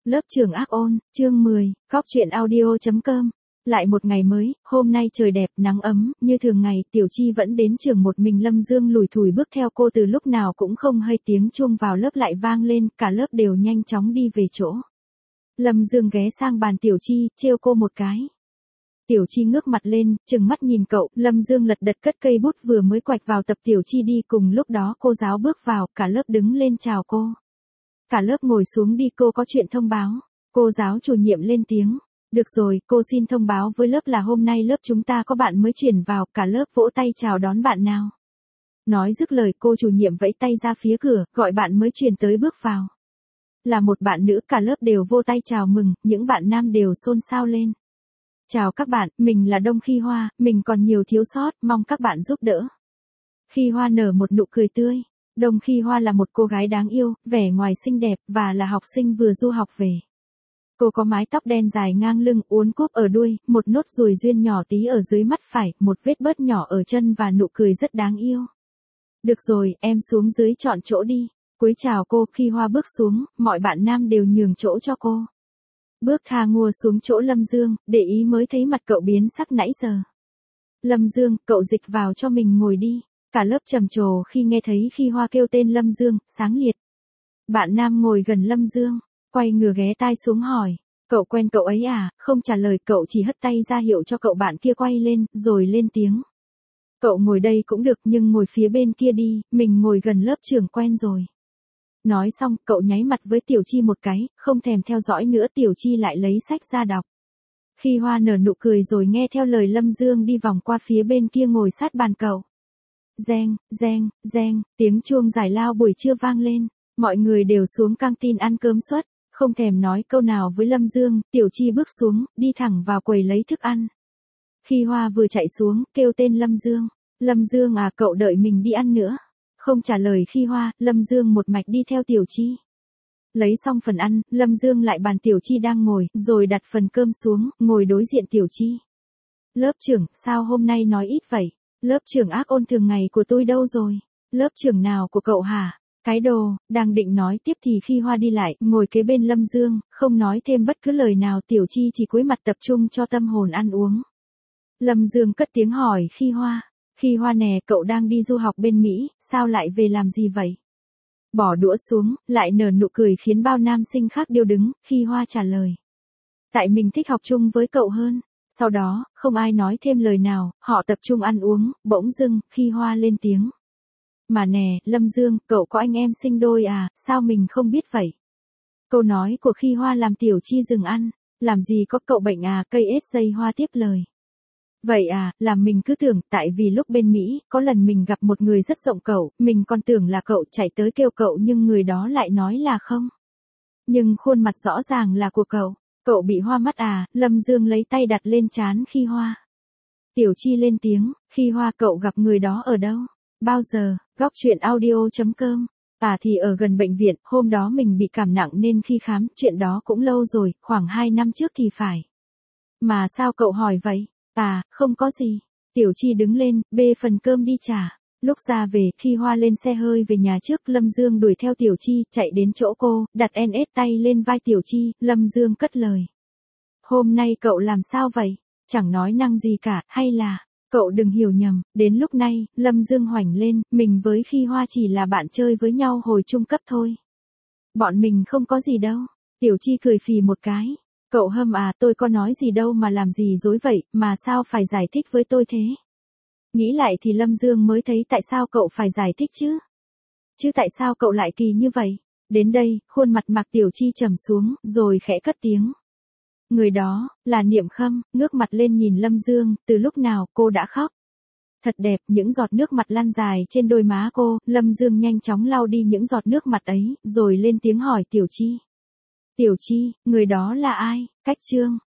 Lớp trưởng ác ôn, chương 10, góc truyện audio.com. Lại một ngày mới, hôm nay trời đẹp, nắng ấm, như thường ngày, Tiểu Chi vẫn đến trường một mình. Lâm Dương lủi thủi bước theo cô từ lúc nào cũng không hay, tiếng chuông vào lớp lại vang lên, cả lớp đều nhanh chóng đi về chỗ. Lâm Dương ghé sang bàn Tiểu Chi, trêu cô một cái. Tiểu Chi ngước mặt lên, trừng mắt nhìn cậu. Lâm Dương lật đật cất cây bút vừa mới quạch vào tập Tiểu Chi đi. Cùng lúc đó cô giáo bước vào, cả lớp đứng lên chào cô. Cả lớp ngồi xuống đi, cô có chuyện thông báo. Cô giáo chủ nhiệm lên tiếng. Được rồi, cô xin thông báo với lớp là hôm nay lớp chúng ta có bạn mới chuyển vào. Cả lớp vỗ tay chào đón bạn nào. Nói dứt lời, cô chủ nhiệm vẫy tay ra phía cửa, gọi bạn mới chuyển tới bước vào. Là một bạn nữ, cả lớp đều vỗ tay chào mừng, những bạn nam đều xôn xao lên. Chào các bạn, mình là Đông Khi Hoa, mình còn nhiều thiếu sót, mong các bạn giúp đỡ. Khi Hoa nở một nụ cười tươi. Đông Khi Hoa là một cô gái đáng yêu, vẻ ngoài xinh đẹp và là học sinh vừa du học về. Cô có mái tóc đen dài ngang lưng, uốn cúp ở đuôi, một nốt ruồi duyên nhỏ tí ở dưới mắt phải, một vết bớt nhỏ ở chân và nụ cười rất đáng yêu. Được rồi, em xuống dưới chọn chỗ đi. Cúi chào cô. Khi Hoa bước xuống, mọi bạn nam đều nhường chỗ cho cô. Bước thà ngua xuống chỗ Lâm Dương, để ý mới thấy mặt cậu biến sắc nãy giờ. Lâm Dương, cậu dịch vào cho mình ngồi đi. Cả lớp trầm trồ khi nghe thấy Khi Hoa kêu tên Lâm Dương, sáng liệt. Bạn nam ngồi gần Lâm Dương, quay ngửa ghé tai xuống hỏi, cậu quen cậu ấy à? Không trả lời, cậu chỉ hất tay ra hiệu cho cậu bạn kia quay lên, rồi lên tiếng. Cậu ngồi đây cũng được nhưng ngồi phía bên kia đi, mình ngồi gần lớp trưởng quen rồi. Nói xong, cậu nháy mặt với Tiểu Chi một cái, không thèm theo dõi nữa. Tiểu Chi lại lấy sách ra đọc. Khi Hoa nở nụ cười rồi nghe theo lời Lâm Dương đi vòng qua phía bên kia ngồi sát bàn cậu. Reng, reng, reng, tiếng chuông giải lao buổi trưa vang lên. Mọi người đều xuống căng tin ăn cơm suất. Không thèm nói câu nào với Lâm Dương, Tiểu Chi bước xuống, đi thẳng vào quầy lấy thức ăn. Khi Hoa vừa chạy xuống, kêu tên Lâm Dương. Lâm Dương à, cậu đợi mình đi ăn nữa. Không trả lời Khi Hoa, Lâm Dương một mạch đi theo Tiểu Chi. Lấy xong phần ăn, Lâm Dương lại bàn Tiểu Chi đang ngồi, rồi đặt phần cơm xuống, ngồi đối diện Tiểu Chi. Lớp trưởng, sao hôm nay nói ít vậy? Lớp trưởng ác ôn thường ngày của tôi đâu rồi? Lớp trưởng nào của cậu hả? Cái đồ, đang định nói tiếp thì Khi Hoa đi lại, ngồi kế bên Lâm Dương, không nói thêm bất cứ lời nào. Tiểu Chi chỉ cúi mặt tập trung cho tâm hồn ăn uống. Lâm Dương cất tiếng hỏi Khi Hoa. Khi Hoa nè, cậu đang đi du học bên Mỹ, sao lại về làm gì vậy? Bỏ đũa xuống, lại nở nụ cười khiến bao nam sinh khác điêu đứng. Khi Hoa trả lời. Tại mình thích học chung với cậu hơn. Sau đó, không ai nói thêm lời nào, họ tập trung ăn uống. Bỗng dưng, Khi Hoa lên tiếng. Mà nè, Lâm Dương, cậu có anh em sinh đôi à, sao mình không biết vậy? Câu nói của Khi Hoa làm Tiểu Chi dừng ăn. Làm gì có, cậu bệnh à? Cây ết dây Hoa tiếp lời. Vậy à, làm mình cứ tưởng, tại vì lúc bên Mỹ, có lần mình gặp một người rất rộng cậu, mình còn tưởng là cậu, chạy tới kêu cậu nhưng người đó lại nói là không. Nhưng khuôn mặt rõ ràng là của cậu. Cậu bị hoa mắt à? Lâm Dương lấy tay đặt lên trán Khi Hoa. Tiểu Chi lên tiếng. Khi Hoa, cậu gặp người đó ở đâu? Bao giờ? Góc truyện audio.com. À thì ở gần bệnh viện, hôm đó mình bị cảm nặng nên khi khám, chuyện đó cũng lâu rồi, khoảng 2 năm trước thì phải. Mà sao cậu hỏi vậy? À, không có gì. Tiểu Chi đứng lên, bê phần cơm đi trả. Lúc ra về, Khi Hoa lên xe hơi về nhà trước. Lâm Dương đuổi theo Tiểu Chi, chạy đến chỗ cô, đặt NS tay lên vai Tiểu Chi. Lâm Dương cất lời. Hôm nay cậu làm sao vậy? Chẳng nói năng gì cả, hay là... Cậu đừng hiểu nhầm, đến lúc này, Lâm Dương hoành lên, mình với Khi Hoa chỉ là bạn chơi với nhau hồi trung cấp thôi. Bọn mình không có gì đâu. Tiểu Chi cười phì một cái. Cậu hâm à, tôi có nói gì đâu mà làm gì dối vậy, mà sao phải giải thích với tôi thế? Nghĩ lại thì Lâm Dương mới thấy tại sao cậu phải giải thích chứ? Chứ tại sao cậu lại kỳ như vậy? Đến đây, khuôn mặt Mạc Tiểu Chi trầm xuống, rồi khẽ cất tiếng. Người đó, là Niệm Khâm. Ngước mặt lên nhìn Lâm Dương, từ lúc nào cô đã khóc. Thật đẹp, những giọt nước mặt lăn dài trên đôi má cô. Lâm Dương nhanh chóng lau đi những giọt nước mặt ấy, rồi lên tiếng hỏi Tiểu Chi. Tiểu Chi, người đó là ai? Cách Trương.